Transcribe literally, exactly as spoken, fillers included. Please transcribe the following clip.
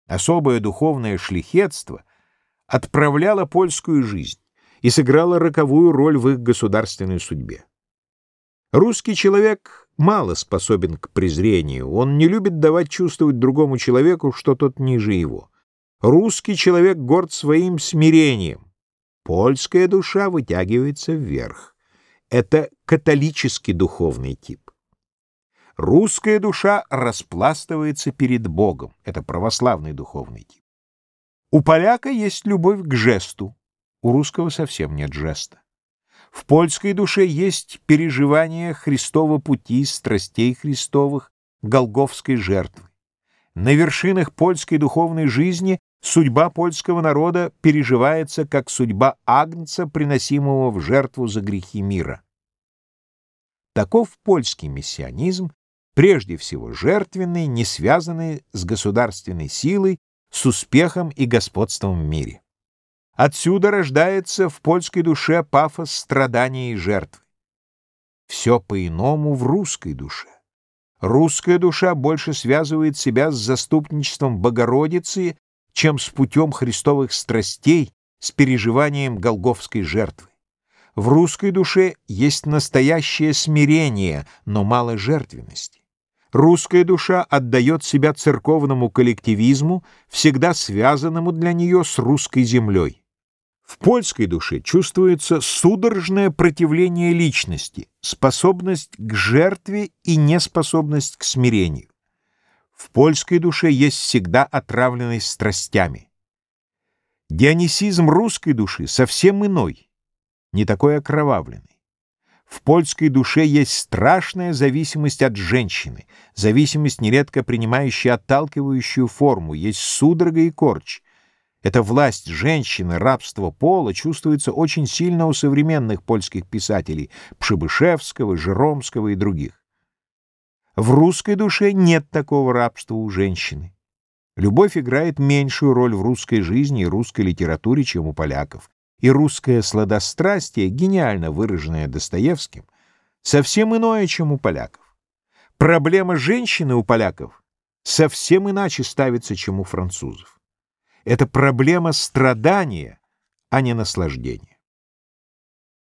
Особое духовное шляхетство отправляло польскую жизнь и сыграло роковую роль в их государственной судьбе. Русский человек мало способен к презрению, он не любит давать чувствовать другому человеку, что тот ниже его. Русский человек горд своим смирением, польская душа вытягивается вверх. Это католический духовный тип. Русская душа распластывается перед Богом. Это православный духовный тип. У поляка есть любовь к жесту, у русского совсем нет жеста. В польской душе есть переживание Христова пути, страстей Христовых, голгофской жертвы. На вершинах польской духовной жизни судьба польского народа переживается как судьба агнца, приносимого в жертву за грехи мира. Таков польский мессианизм, прежде всего жертвенный, не связанный с государственной силой, с успехом и господством в мире. Отсюда рождается в польской душе пафос страдания и жертвы. Все по-иному в русской душе. Русская душа больше связывает себя с заступничеством Богородицы, чем с путем христовых страстей, с переживанием голгофской жертвы. В русской душе есть настоящее смирение, но мало жертвенности. Русская душа отдает себя церковному коллективизму, всегда связанному для нее с русской землей. В польской душе чувствуется судорожное противление личности, способность к жертве и неспособность к смирению. В польской душе есть всегда отравленность страстями. Дионисизм русской души совсем иной, не такой окровавленный. В польской душе есть страшная зависимость от женщины, зависимость, нередко принимающая отталкивающую форму, есть судорога и корчь. Эта власть женщины, рабство пола чувствуется очень сильно у современных польских писателей Пшебышевского, Жеромского и других. В русской душе нет такого рабства у женщины. Любовь играет меньшую роль в русской жизни и русской литературе, чем у поляков. И русское сладострастие, гениально выраженное Достоевским, совсем иное, чем у поляков. Проблема женщины у поляков совсем иначе ставится, чем у французов. Это проблема страдания, а не наслаждения.